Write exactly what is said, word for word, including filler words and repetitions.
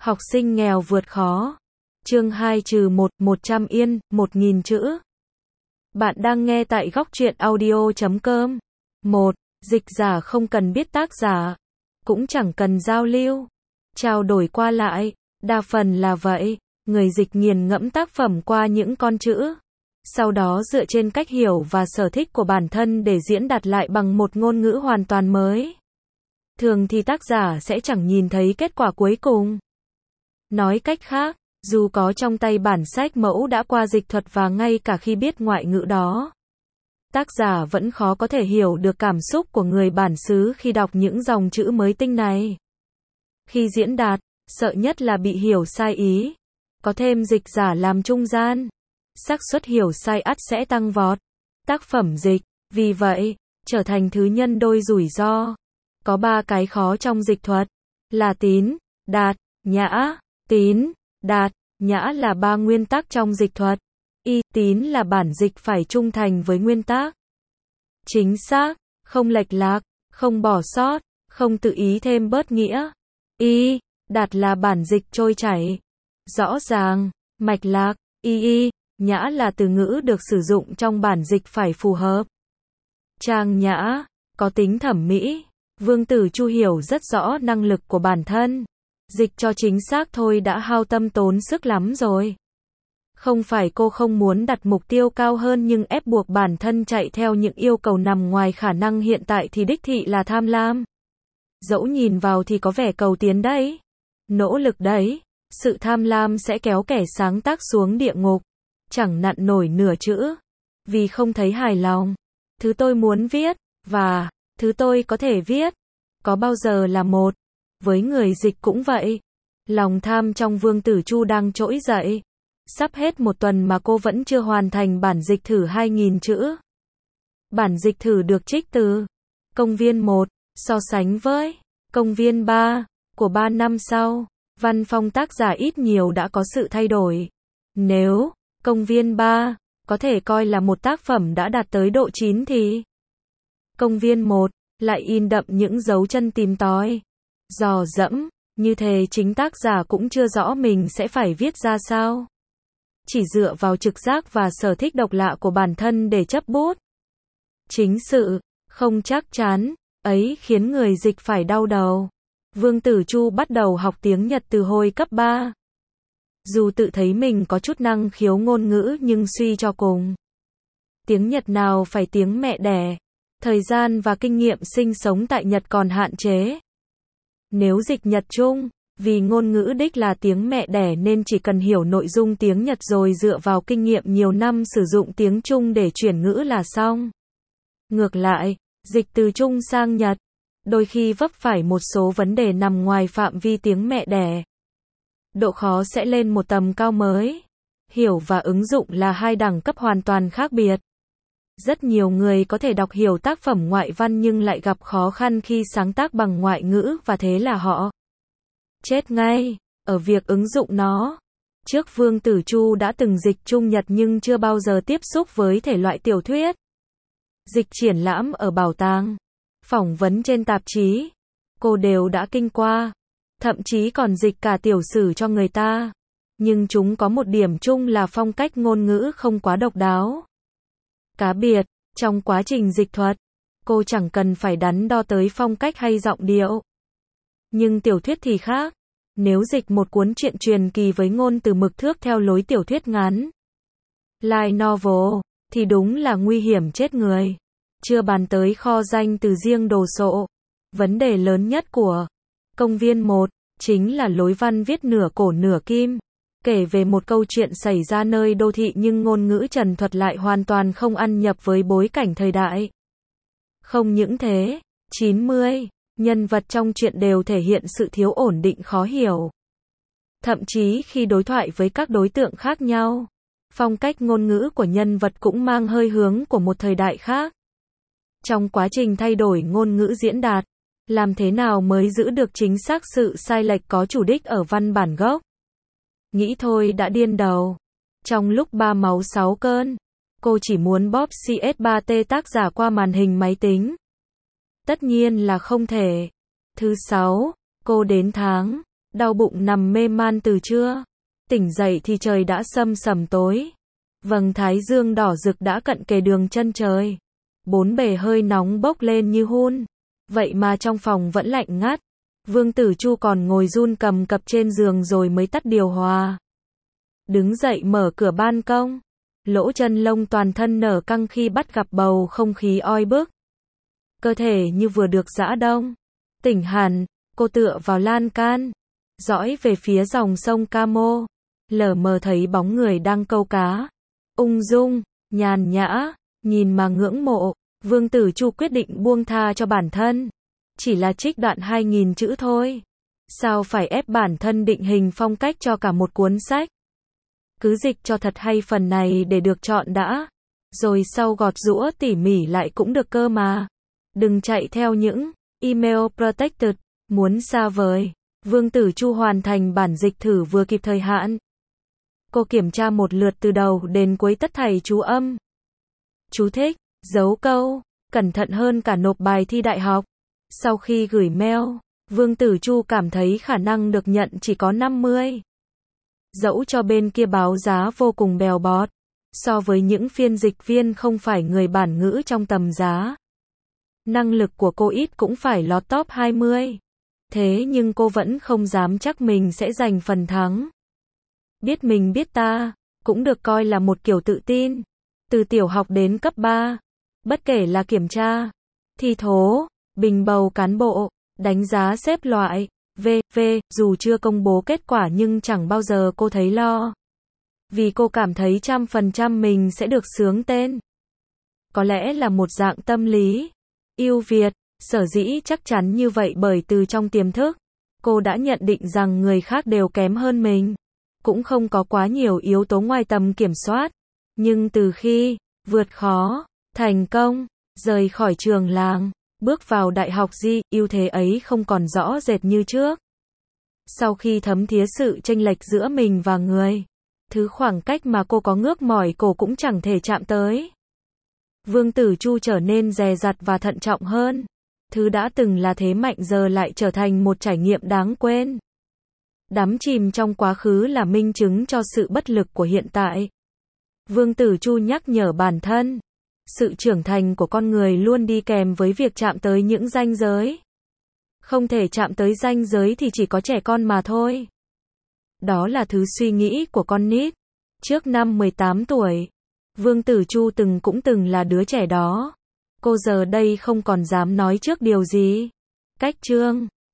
Học sinh nghèo vượt khó. Chương hai trừ một, một trăm yên, một nghìn chữ. Bạn đang nghe tại góc truyện audio chấm com. một. Dịch giả không cần biết tác giả, cũng chẳng cần giao lưu, trao đổi qua lại, đa phần là vậy. Người dịch nghiền ngẫm tác phẩm qua những con chữ, sau đó dựa trên cách hiểu và sở thích của bản thân để diễn đạt lại bằng một ngôn ngữ hoàn toàn mới. Thường thì tác giả sẽ chẳng nhìn thấy kết quả cuối cùng. Nói cách khác, dù có trong tay bản sách mẫu đã qua dịch thuật và ngay cả khi biết ngoại ngữ đó, tác giả vẫn khó có thể hiểu được cảm xúc của người bản xứ khi đọc những dòng chữ mới tinh này. Khi diễn đạt, sợ nhất là bị hiểu sai ý. Có thêm dịch giả làm trung gian, xác suất hiểu sai ắt sẽ tăng vọt. Tác phẩm dịch, vì vậy, trở thành thứ nhân đôi rủi ro. Có ba cái khó trong dịch thuật, là tín, đạt, nhã. Tín, đạt, nhã là ba nguyên tắc trong dịch thuật. Y, tín là bản dịch phải trung thành với nguyên tắc, chính xác, không lệch lạc, không bỏ sót, không tự ý thêm bớt nghĩa. Y, đạt là bản dịch trôi chảy, rõ ràng, mạch lạc. Y y, nhã là từ ngữ được sử dụng trong bản dịch phải phù hợp, trang nhã, có tính thẩm mỹ. Vương Tử Chu hiểu rất rõ năng lực của bản thân. Dịch cho chính xác thôi đã hao tâm tốn sức lắm rồi. Không phải cô không muốn đặt mục tiêu cao hơn, nhưng ép buộc bản thân chạy theo những yêu cầu nằm ngoài khả năng hiện tại thì đích thị là tham lam. Dẫu nhìn vào thì có vẻ cầu tiến đấy, nỗ lực đấy. Sự tham lam sẽ kéo kẻ sáng tác xuống địa ngục, chẳng nặn nổi nửa chữ, vì không thấy hài lòng. Thứ tôi muốn viết, và thứ tôi có thể viết, có bao giờ là một. Với người dịch cũng vậy. Lòng tham trong Vương Tử Chu đang trỗi dậy. Sắp hết một tuần mà cô vẫn chưa hoàn thành bản dịch thử hai nghìn chữ. Bản dịch thử được trích từ công viên một, so sánh với công viên ba của ba năm sau. Văn phong tác giả ít nhiều đã có sự thay đổi. Nếu công viên ba có thể coi là một tác phẩm đã đạt tới độ chín thì công viên một lại in đậm những dấu chân tìm tòi, dò dẫm, như thế chính tác giả cũng chưa rõ mình sẽ phải viết ra sao. Chỉ dựa vào trực giác và sở thích độc lạ của bản thân để chấp bút. Chính sự không chắc chắn ấy khiến người dịch phải đau đầu. Vương Tử Chu bắt đầu học tiếng Nhật từ hồi cấp ba. Dù tự thấy mình có chút năng khiếu ngôn ngữ nhưng suy cho cùng, tiếng Nhật nào phải tiếng mẹ đẻ. Thời gian và kinh nghiệm sinh sống tại Nhật còn hạn chế. Nếu dịch Nhật Trung, vì ngôn ngữ đích là tiếng mẹ đẻ nên chỉ cần hiểu nội dung tiếng Nhật rồi dựa vào kinh nghiệm nhiều năm sử dụng tiếng Trung để chuyển ngữ là xong. Ngược lại, dịch từ Trung sang Nhật, đôi khi vấp phải một số vấn đề nằm ngoài phạm vi tiếng mẹ đẻ. Độ khó sẽ lên một tầm cao mới. Hiểu và ứng dụng là hai đẳng cấp hoàn toàn khác biệt. Rất nhiều người có thể đọc hiểu tác phẩm ngoại văn nhưng lại gặp khó khăn khi sáng tác bằng ngoại ngữ, và thế là họ chết ngay ở việc ứng dụng nó. Trước Vương Tử Chu đã từng dịch Trung Nhật nhưng chưa bao giờ tiếp xúc với thể loại tiểu thuyết. Dịch triển lãm ở bảo tàng, phỏng vấn trên tạp chí, cô đều đã kinh qua. Thậm chí còn dịch cả tiểu sử cho người ta. Nhưng chúng có một điểm chung là phong cách ngôn ngữ không quá độc đáo, cá biệt. Trong quá trình dịch thuật, cô chẳng cần phải đắn đo tới phong cách hay giọng điệu. Nhưng tiểu thuyết thì khác. Nếu dịch một cuốn truyện truyền kỳ với ngôn từ mực thước theo lối tiểu thuyết ngắn, light novel, thì đúng là nguy hiểm chết người. Chưa bàn tới kho danh từ riêng đồ sộ. Vấn đề lớn nhất của công viên một chính là lối văn viết nửa cổ nửa kim. Kể về một câu chuyện xảy ra nơi đô thị nhưng ngôn ngữ trần thuật lại hoàn toàn không ăn nhập với bối cảnh thời đại. Không những thế, chín mươi nhân vật trong truyện đều thể hiện sự thiếu ổn định khó hiểu. Thậm chí khi đối thoại với các đối tượng khác nhau, phong cách ngôn ngữ của nhân vật cũng mang hơi hướng của một thời đại khác. Trong quá trình thay đổi ngôn ngữ diễn đạt, làm thế nào mới giữ được chính xác sự sai lệch có chủ đích ở văn bản gốc? Nghĩ thôi đã điên đầu. Trong lúc ba máu sáu cơn, cô chỉ muốn bóp xê ét ba tê tác giả qua màn hình máy tính. Tất nhiên là không thể. Thứ sáu, cô đến tháng đau bụng nằm mê man từ trưa. Tỉnh dậy thì trời đã sâm sẩm tối. Vầng thái dương đỏ rực đã cận kề đường chân trời. Bốn bề hơi nóng bốc lên như hun. Vậy mà trong phòng vẫn lạnh ngắt. Vương Tử Chu còn ngồi run cầm cập trên giường rồi mới tắt điều hòa. Đứng dậy mở cửa ban công. Lỗ chân lông toàn thân nở căng khi bắt gặp bầu không khí oi bức. Cơ thể như vừa được giã đông. Tỉnh hẳn, cô tựa vào lan can. Dõi về phía dòng sông Camo. Lờ mờ thấy bóng người đang câu cá. Ung dung, nhàn nhã, nhìn mà ngưỡng mộ. Vương Tử Chu quyết định buông tha cho bản thân. Chỉ là trích đoạn hai nghìn chữ thôi. Sao phải ép bản thân định hình phong cách cho cả một cuốn sách? Cứ dịch cho thật hay phần này để được chọn đã. Rồi sau gọt giũa tỉ mỉ lại cũng được cơ mà. Đừng chạy theo những email protected, muốn xa vời. Vương Tử Chu hoàn thành bản dịch thử vừa kịp thời hạn. Cô kiểm tra một lượt từ đầu đến cuối tất thảy chú âm. Chú thích, dấu câu, cẩn thận hơn cả nộp bài thi đại học. Sau khi gửi mail, Vương Tử Chu cảm thấy khả năng được nhận chỉ có năm mươi. Dẫu cho bên kia báo giá vô cùng bèo bọt, so với những phiên dịch viên không phải người bản ngữ trong tầm giá. Năng lực của cô ít cũng phải lọt top hai mươi. Thế nhưng cô vẫn không dám chắc mình sẽ giành phần thắng. Biết mình biết ta, cũng được coi là một kiểu tự tin. Từ tiểu học đến cấp ba, bất kể là kiểm tra, thi thố, bình bầu cán bộ, đánh giá xếp loại, vân vân, dù chưa công bố kết quả nhưng chẳng bao giờ cô thấy lo. Vì cô cảm thấy trăm phần trăm mình sẽ được xướng tên. Có lẽ là một dạng tâm lý ưu việt, sở dĩ chắc chắn như vậy bởi từ trong tiềm thức, cô đã nhận định rằng người khác đều kém hơn mình. Cũng không có quá nhiều yếu tố ngoài tầm kiểm soát. Nhưng từ khi vượt khó, thành công, rời khỏi trường làng, bước vào đại học Di, ưu thế ấy không còn rõ rệt như trước. Sau khi thấm thía sự chênh lệch giữa mình và người, thứ khoảng cách mà cô có ngước mỏi cổ cũng chẳng thể chạm tới. Vương Tử Chu trở nên dè dặt và thận trọng hơn. Thứ đã từng là thế mạnh giờ lại trở thành một trải nghiệm đáng quên. Đắm chìm trong quá khứ là minh chứng cho sự bất lực của hiện tại. Vương Tử Chu nhắc nhở bản thân, sự trưởng thành của con người luôn đi kèm với việc chạm tới những ranh giới. Không thể chạm tới ranh giới thì chỉ có trẻ con mà thôi. Đó là thứ suy nghĩ của con nít. Trước năm mười tám tuổi, Vương Tử Chu từng cũng từng là đứa trẻ đó. Cô giờ đây không còn dám nói trước điều gì. Cách chương